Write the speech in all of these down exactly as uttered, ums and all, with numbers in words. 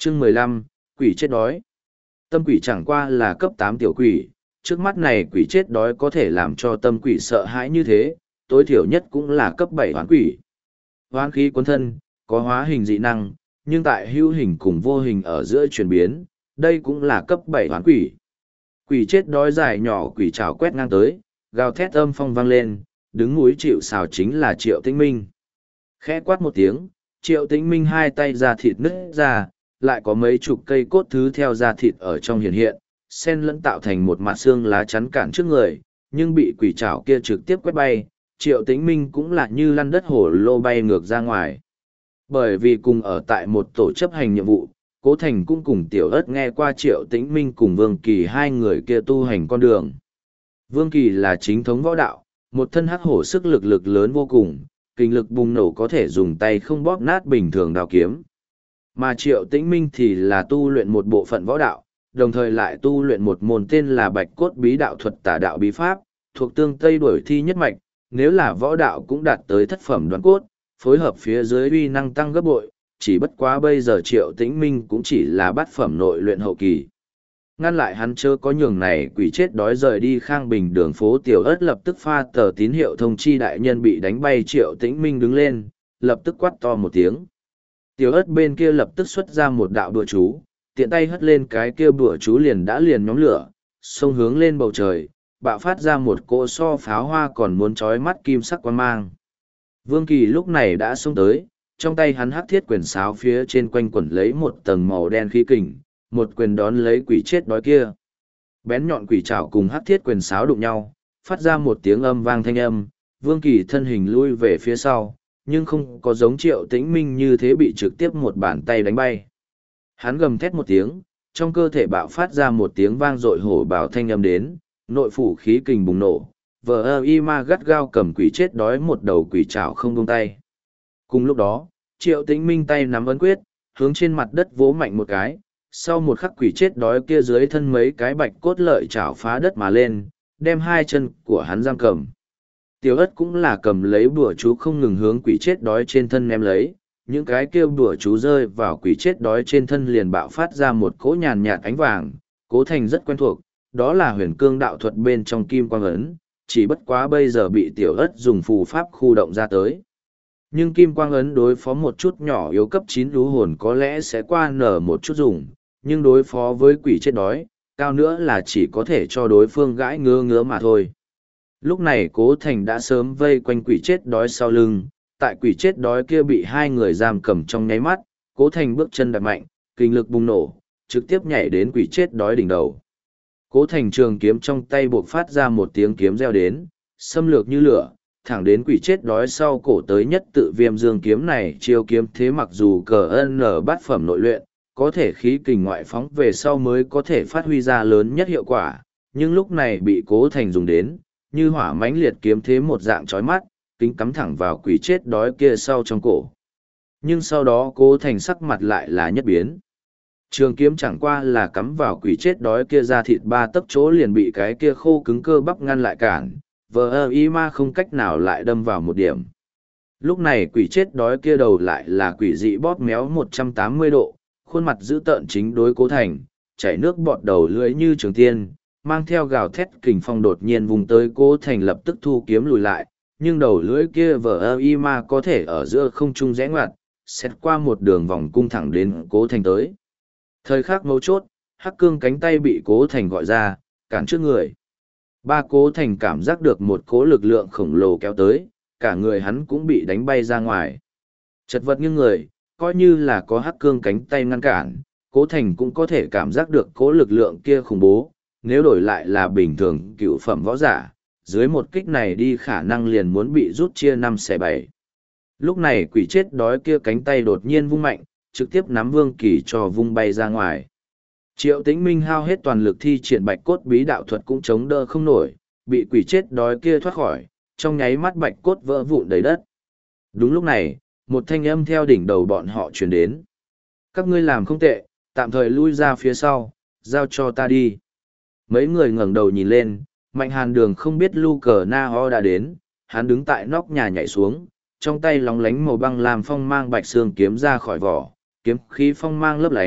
Chương mười lăm, quỷ chết đói. Tâm quỷ chẳng qua là cấp tám tiểu quỷ, trước mắt này quỷ chết đói có thể làm cho tâm quỷ sợ hãi như thế, tối thiểu nhất cũng là cấp bảy hoán quỷ. Hoán khí cuốn thân, có hóa hình dị năng, nhưng tại hữu hình cùng vô hình ở giữa chuyển biến, đây cũng là cấp bảy hoán quỷ. Quỷ chết đói dài nhỏ quỷ trảo quét ngang tới, gào thét âm phong vang lên, đứng núi chịu xào chính là Triệu Tĩnh Minh. Khẽ quát một tiếng, Triệu Tĩnh Minh hai tay ra thịt nứt ra, lại có mấy chục cây cốt thứ theo da thịt ở trong hiện hiện, sen lẫn tạo thành một mặt xương lá chắn cản trước người, nhưng bị quỷ trảo kia trực tiếp quét bay, Triệu Tĩnh Minh cũng là như lăn đất hổ lô bay ngược ra ngoài. Bởi vì cùng ở tại một tổ chấp hành nhiệm vụ, Cố Thành cũng cùng Tiểu Ất nghe qua Triệu Tĩnh Minh cùng Vương Kỳ hai người kia tu hành con đường. Vương Kỳ là chính thống võ đạo, một thân hắc hổ sức lực lực lớn vô cùng, kinh lực bùng nổ có thể dùng tay không bóp nát bình thường đao kiếm. Mà Triệu Tĩnh Minh thì là tu luyện một bộ phận võ đạo, đồng thời lại tu luyện một môn tên là Bạch Cốt Bí Đạo Thuật Tả Đạo Bí Pháp, thuộc tương Tây đuổi thi nhất mạch, nếu là võ đạo cũng đạt tới thất phẩm đoán cốt, phối hợp phía dưới uy năng tăng gấp bội, chỉ bất quá bây giờ Triệu Tĩnh Minh cũng chỉ là bát phẩm nội luyện hậu kỳ. Ngăn lại hắn chớ có nhường này quỷ chết đói rời đi Khang Bình đường phố Tiểu Ất lập tức pha tờ tín hiệu thông chi đại nhân bị đánh bay. Triệu Tĩnh Minh đứng lên, lập tức quát to một tiếng. Tiểu Ất bên kia lập tức xuất ra một đạo đùa chú, tiện tay hất lên cái kia bùa chú liền đã liền nhóm lửa, xông hướng lên bầu trời, bạo phát ra một cỗ so pháo hoa còn muốn chói mắt kim sắc quang mang. Vương Kỳ lúc này đã xông tới, trong tay hắn hắc thiết quyền sáo phía trên quanh quẩn lấy một tầng màu đen khí kình, một quyền đón lấy quỷ chết đói kia. Bén nhọn quỷ trảo cùng hắc thiết quyền sáo đụng nhau, phát ra một tiếng âm vang thanh âm, Vương Kỳ thân hình lui về phía sau, nhưng không có giống Triệu Tĩnh Minh như thế bị trực tiếp một bàn tay đánh bay. Hắn gầm thét một tiếng, trong cơ thể bạo phát ra một tiếng vang dội hổ bào thanh âm đến, nội phủ khí kình bùng nổ, vờ ơ y ma gắt gao cầm quỷ chết đói một đầu quỷ trảo không buông tay. Cùng lúc đó, Triệu Tĩnh Minh tay nắm ấn quyết, hướng trên mặt đất vỗ mạnh một cái, sau một khắc quỷ chết đói kia dưới thân mấy cái bạch cốt lợi chảo phá đất mà lên, đem hai chân của hắn giam cầm. Tiểu Ất cũng là cầm lấy bùa chú không ngừng hướng quỷ chết đói trên thân ném lấy, những cái kêu bùa chú rơi vào quỷ chết đói trên thân liền bạo phát ra một cỗ nhàn nhạt ánh vàng. Cố Thành rất quen thuộc, đó là huyền cương đạo thuật bên trong kim quang ấn, chỉ bất quá bây giờ bị Tiểu Ất dùng phù pháp khu động ra tới. Nhưng kim quang ấn đối phó một chút nhỏ yếu cấp chín lú hồn có lẽ sẽ qua nở một chút dùng, nhưng đối phó với quỷ chết đói, cao nữa là chỉ có thể cho đối phương gãi ngứa ngứa mà thôi. Lúc này Cố Thành đã sớm vây quanh quỷ chết đói sau lưng, tại quỷ chết đói kia bị hai người giam cầm trong nháy mắt, Cố Thành bước chân đạp mạnh, kinh lực bùng nổ, trực tiếp nhảy đến quỷ chết đói đỉnh đầu. Cố Thành trường kiếm trong tay buộc phát ra một tiếng kiếm reo đến, xâm lược như lửa, thẳng đến quỷ chết đói sau cổ tới nhất tự viêm dương kiếm này. Chiêu kiếm thế mặc dù cờ ân ở bát phẩm nội luyện, có thể khí kình ngoại phóng về sau mới có thể phát huy ra lớn nhất hiệu quả, nhưng lúc này bị Cố Thành dùng đến, như hỏa mãnh liệt kiếm thế một dạng chói mắt, kính cắm thẳng vào quỷ chết đói kia sau trong cổ. Nhưng sau đó Cố Thành sắc mặt lại là nhất biến. Trường kiếm chẳng qua là cắm vào quỷ chết đói kia ra thịt ba tấc chỗ liền bị cái kia khô cứng cơ bắp ngăn lại cản, vờ ơ y ma không cách nào lại đâm vào một điểm. Lúc này quỷ chết đói kia đầu lại là quỷ dị bóp méo một trăm tám mươi độ, khuôn mặt dữ tợn chính đối Cố Thành, chảy nước bọt đầu lưỡi như trường tiên, mang theo gào thét kình phong đột nhiên vùng tới. Cố Thành lập tức thu kiếm lùi lại, nhưng đầu lưỡi kia vờ ơ y ma có thể ở giữa không trung rẽ ngoặt, xét qua một đường vòng cung thẳng đến Cố Thành tới. Thời khắc mấu chốt, hắc cương cánh tay bị Cố Thành gọi ra, cản trước người. Ba Cố Thành cảm giác được một cỗ lực lượng khổng lồ kéo tới, cả người hắn cũng bị đánh bay ra ngoài. Chật vật như người, coi như là có hắc cương cánh tay ngăn cản, Cố Thành cũng có thể cảm giác được cỗ lực lượng kia khủng bố, nếu đổi lại là bình thường cựu phẩm võ giả, dưới một kích này đi khả năng liền muốn bị rút chia năm xẻ bảy. Lúc này quỷ chết đói kia cánh tay đột nhiên vung mạnh, trực tiếp nắm Vương Kỳ cho vung bay ra ngoài. Triệu Tĩnh Minh hao hết toàn lực thi triển Bạch Cốt Bí Đạo Thuật cũng chống đỡ không nổi, bị quỷ chết đói kia thoát khỏi, trong nháy mắt bạch cốt vỡ vụn đầy đất. Đúng lúc này, một thanh âm theo đỉnh đầu bọn họ truyền đến. Các ngươi làm không tệ, tạm thời lui ra phía sau, giao cho ta đi. Mấy người ngẩng đầu nhìn lên, Mạnh Hàn Đường không biết Lu Cờ Na Ho đã đến, hắn đứng tại nóc nhà nhảy xuống, trong tay lóng lánh màu băng làm phong mang bạch xương kiếm ra khỏi vỏ, kiếm khí phong mang lấp lánh,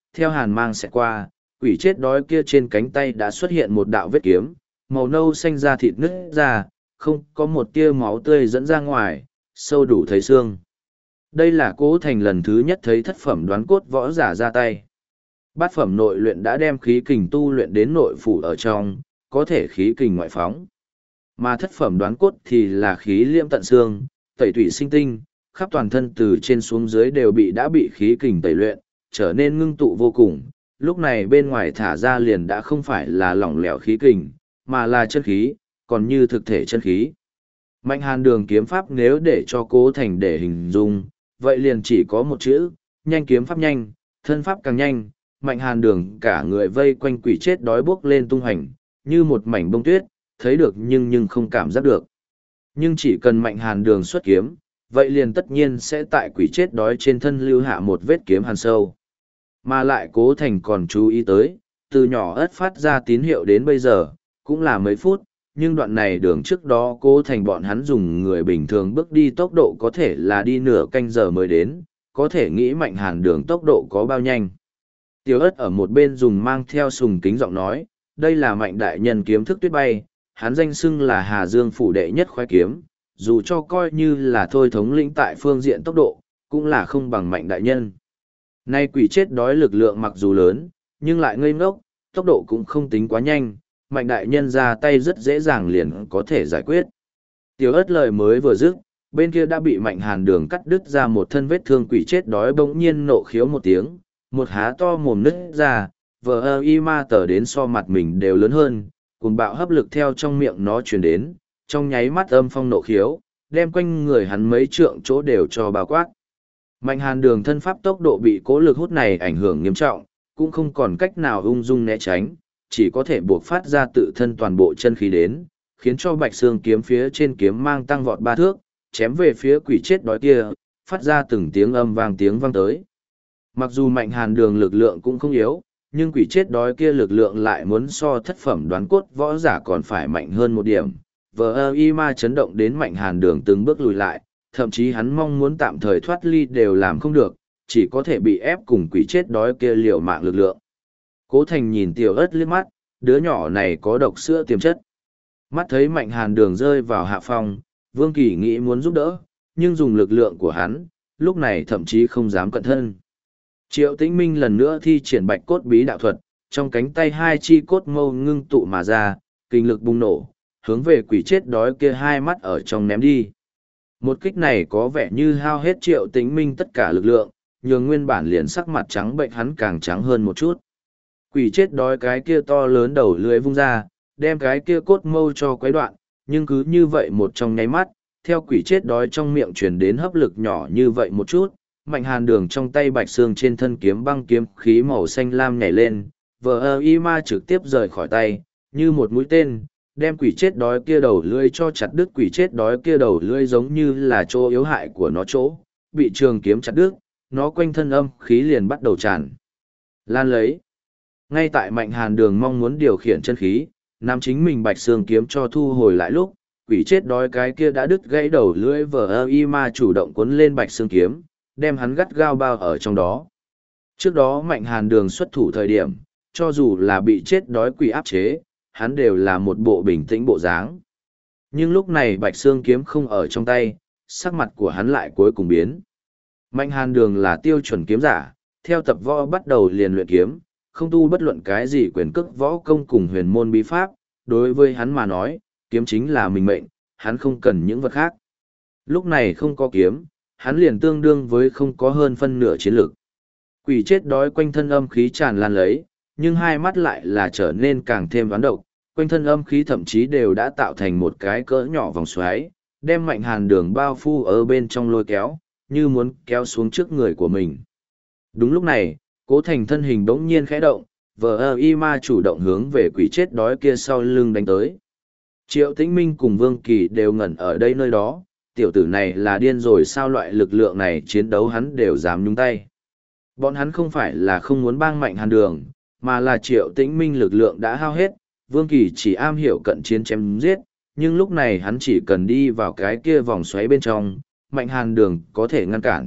theo hàn mang xẹt qua, quỷ chết đói kia trên cánh tay đã xuất hiện một đạo vết kiếm, màu nâu xanh da thịt nứt ra, không có một tia máu tươi dẫn ra ngoài, sâu đủ thấy xương. Đây là Cố Thành lần thứ nhất thấy thất phẩm đoán cốt võ giả ra tay. Bát phẩm nội luyện đã đem khí kình tu luyện đến nội phủ ở trong, có thể khí kình ngoại phóng. Mà thất phẩm đoán cốt thì là khí liêm tận xương, tẩy thủy sinh tinh, khắp toàn thân từ trên xuống dưới đều bị đã bị khí kình tẩy luyện, trở nên ngưng tụ vô cùng. Lúc này bên ngoài thả ra liền đã không phải là lỏng lẻo khí kình, mà là chân khí, còn như thực thể chân khí. Mạnh Hàn Đường kiếm pháp nếu để cho Cố Thành để hình dung, vậy liền chỉ có một chữ, nhanh. Kiếm pháp nhanh, thân pháp càng nhanh. Mạnh Hàn Đường cả người vây quanh quỷ chết đói bước lên tung hành, như một mảnh bông tuyết, thấy được nhưng nhưng không cảm giác được. Nhưng chỉ cần Mạnh Hàn Đường xuất kiếm, vậy liền tất nhiên sẽ tại quỷ chết đói trên thân lưu hạ một vết kiếm hàn sâu. Mà lại Cố Thành còn chú ý tới, từ nhỏ ớt phát ra tín hiệu đến bây giờ, cũng là mấy phút, nhưng đoạn này đường trước đó Cố Thành bọn hắn dùng người bình thường bước đi tốc độ có thể là đi nửa canh giờ mới đến, có thể nghĩ Mạnh Hàn Đường tốc độ có bao nhanh. Tiểu ớt ở một bên dùng mang theo sùng kính giọng nói, đây là Mạnh đại nhân kiếm thức tuyết bay, hắn danh xưng là Hà Dương phủ đệ nhất khoái kiếm, dù cho coi như là thôi thống lĩnh tại phương diện tốc độ, cũng là không bằng Mạnh đại nhân. Nay quỷ chết đói lực lượng mặc dù lớn, nhưng lại ngây ngốc, tốc độ cũng không tính quá nhanh, Mạnh đại nhân ra tay rất dễ dàng liền có thể giải quyết. Tiểu ớt lời mới vừa dứt, bên kia đã bị Mạnh Hàn Đường cắt đứt ra một thân vết thương quỷ chết đói bỗng nhiên nộ khiếu một tiếng, một há to mồm nứt ra, vờ ơ y ma tờ đến so mặt mình đều lớn hơn, cùng bạo hấp lực theo trong miệng nó truyền đến, trong nháy mắt âm phong nộ khiếu, đem quanh người hắn mấy trượng chỗ đều cho bao quát. Mạnh Hàn Đường thân pháp tốc độ bị cố lực hút này ảnh hưởng nghiêm trọng, cũng không còn cách nào ung dung né tránh, chỉ có thể buộc phát ra tự thân toàn bộ chân khí đến, khiến cho Bạch Xương kiếm phía trên kiếm mang tăng vọt ba thước, chém về phía quỷ chết đói kia, phát ra từng tiếng âm vang tiếng vang tới. Mặc dù Mạnh Hàn Đường lực lượng cũng không yếu, nhưng quỷ chết đói kia lực lượng lại muốn so thất phẩm đoán cốt võ giả còn phải mạnh hơn một điểm. Vờ ơ y ma chấn động đến Mạnh Hàn Đường từng bước lùi lại, thậm chí hắn mong muốn tạm thời thoát ly đều làm không được, chỉ có thể bị ép cùng quỷ chết đói kia liều mạng lực lượng. Cố Thành nhìn Tiểu ớt liếc mắt, đứa nhỏ này có độc sữa tiềm chất. Mắt thấy Mạnh Hàn Đường rơi vào hạ phong, Vương Kỳ nghĩ muốn giúp đỡ, nhưng dùng lực lượng của hắn, lúc này thậm chí không dám cận thân. Triệu Tĩnh Minh lần nữa thi triển bạch cốt bí đạo thuật, trong cánh tay hai chi cốt mâu ngưng tụ mà ra, kinh lực bùng nổ, hướng về quỷ chết đói kia hai mắt ở trong ném đi. Một kích này có vẻ như hao hết Triệu Tĩnh Minh tất cả lực lượng, nhường nguyên bản liền sắc mặt trắng bệnh hắn càng trắng hơn một chút. Quỷ chết đói cái kia to lớn đầu lưới vung ra, đem cái kia cốt mâu cho quấy đoạn, nhưng cứ như vậy một trong nháy mắt, theo quỷ chết đói trong miệng truyền đến hấp lực nhỏ như vậy một chút, Mạnh Hàn Đường trong tay Bạch Xương trên thân kiếm băng kiếm khí màu xanh lam nhảy lên, vờ ơ y ma trực tiếp rời khỏi tay, như một mũi tên, đem quỷ chết đói kia đầu lưỡi cho chặt đứt. Quỷ chết đói kia đầu lưỡi giống như là chỗ yếu hại của nó chỗ, bị trường kiếm chặt đứt, nó quanh thân âm khí liền bắt đầu tràn lan lấy. Ngay tại Mạnh Hàn Đường mong muốn điều khiển chân khí, nắm chính mình Bạch Xương kiếm cho thu hồi lại lúc, quỷ chết đói cái kia đã đứt gãy đầu lưỡi vờ ơ y ma chủ động cuốn lên Bạch Xương kiếm, đem hắn gắt gao bao ở trong đó. Trước đó Mạnh Hàn Đường xuất thủ thời điểm, cho dù là bị chết đói quỷ áp chế, hắn đều là một bộ bình tĩnh bộ dáng. Nhưng lúc này Bạch Xương kiếm không ở trong tay, sắc mặt của hắn lại cuối cùng biến. Mạnh Hàn Đường là tiêu chuẩn kiếm giả, theo tập võ bắt đầu liền luyện kiếm, không tu bất luận cái gì quyền cước võ công cùng huyền môn bí pháp, đối với hắn mà nói, kiếm chính là mình mệnh, hắn không cần những vật khác. Lúc này không có kiếm, hắn liền tương đương với không có hơn phân nửa chiến lược. Quỷ chết đói quanh thân âm khí tràn lan lấy, nhưng hai mắt lại là trở nên càng thêm đoán độc, quanh thân âm khí thậm chí đều đã tạo thành một cái cỡ nhỏ vòng xoáy, đem Mạnh Hàn Đường bao phủ ở bên trong lôi kéo, như muốn kéo xuống trước người của mình. Đúng lúc này, Cố Thành thân hình bỗng nhiên khẽ động, vờ ơ y ma chủ động hướng về quỷ chết đói kia sau lưng đánh tới. Triệu Tĩnh Minh cùng Vương Kỳ đều ngẩn ở đây nơi đó, tiểu tử này là điên rồi sao, loại lực lượng này chiến đấu hắn đều dám nhúng tay. Bọn hắn không phải là không muốn bang Mạnh Hàn Đường, mà là Triệu Tĩnh Minh lực lượng đã hao hết, Vương Kỳ chỉ am hiểu cận chiến chém giết, nhưng lúc này hắn chỉ cần đi vào cái kia vòng xoáy bên trong, Mạnh Hàn Đường có thể ngăn cản,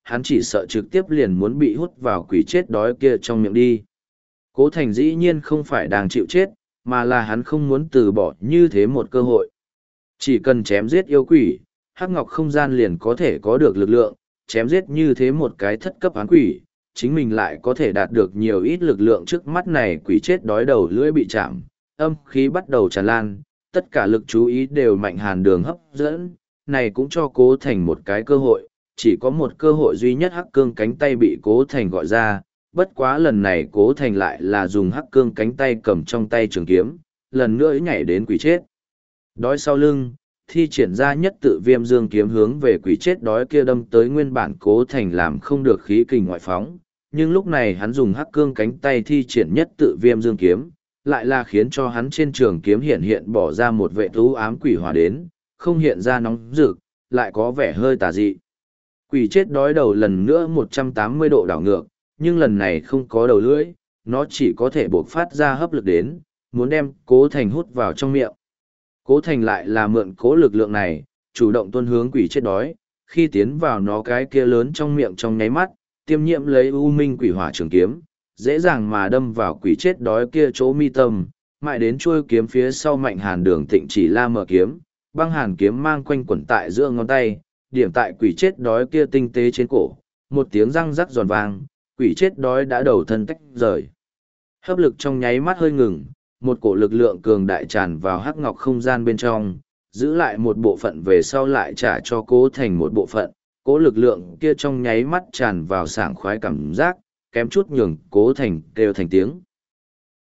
hắn chỉ sợ trực tiếp liền muốn bị hút vào quỷ chết đói kia trong miệng đi. Cố Thành dĩ nhiên không phải đang chịu chết, mà là hắn không muốn từ bỏ như thế một cơ hội. Chỉ cần chém giết yêu quỷ, hắc ngọc không gian liền có thể có được lực lượng, chém giết như thế một cái thất cấp án quỷ, chính mình lại có thể đạt được nhiều ít lực lượng. Trước mắt này quỷ chết đói đầu lưỡi bị chạm, âm khí bắt đầu tràn lan, tất cả lực chú ý đều Mạnh Hàn Đường hấp dẫn, này cũng cho Cố Thành một cái cơ hội, chỉ có một cơ hội duy nhất. Hắc cương cánh tay bị Cố Thành gọi ra, bất quá lần này Cố Thành lại là dùng hắc cương cánh tay cầm trong tay trường kiếm, lần nữa nhảy đến quỷ chết đói sau lưng, thi triển ra nhất tự viêm dương kiếm hướng về quỷ chết đói kia đâm tới. Nguyên bản Cố Thành làm không được khí kình ngoại phóng, nhưng lúc này hắn dùng hắc cương cánh tay thi triển nhất tự viêm dương kiếm, lại là khiến cho hắn trên trường kiếm hiện hiện bỏ ra một vệ thú ám quỷ hỏa đến, không hiện ra nóng rực, lại có vẻ hơi tà dị. Quỷ chết đói đầu lần nữa một trăm tám mươi độ đảo ngược, nhưng lần này không có đầu lưỡi, nó chỉ có thể bộc phát ra hấp lực đến, muốn đem Cố Thành hút vào trong miệng. Cố Thành lại là mượn cố lực lượng này, chủ động tuôn hướng quỷ chết đói, khi tiến vào nó cái kia lớn trong miệng trong nháy mắt, tiêm nhiễm lấy u minh quỷ hỏa trường kiếm, dễ dàng mà đâm vào quỷ chết đói kia chỗ mi tâm, mãi đến chuôi kiếm phía sau Mạnh Hàn Đường Tịnh Chỉ La mở kiếm, băng hàn kiếm mang quanh quẩn tại giữa ngón tay, điểm tại quỷ chết đói kia tinh tế trên cổ, một tiếng răng rắc giòn vang, quỷ chết đói đã đầu thân tách rời. Hấp lực trong nháy mắt hơi ngừng, một cổ lực lượng cường đại tràn vào hắc ngọc không gian bên trong, giữ lại một bộ phận về sau lại trả cho Cố Thành một bộ phận. Cố lực lượng kia trong nháy mắt tràn vào sảng khoái cảm giác, kém chút nhường Cố Thành kêu thành tiếng.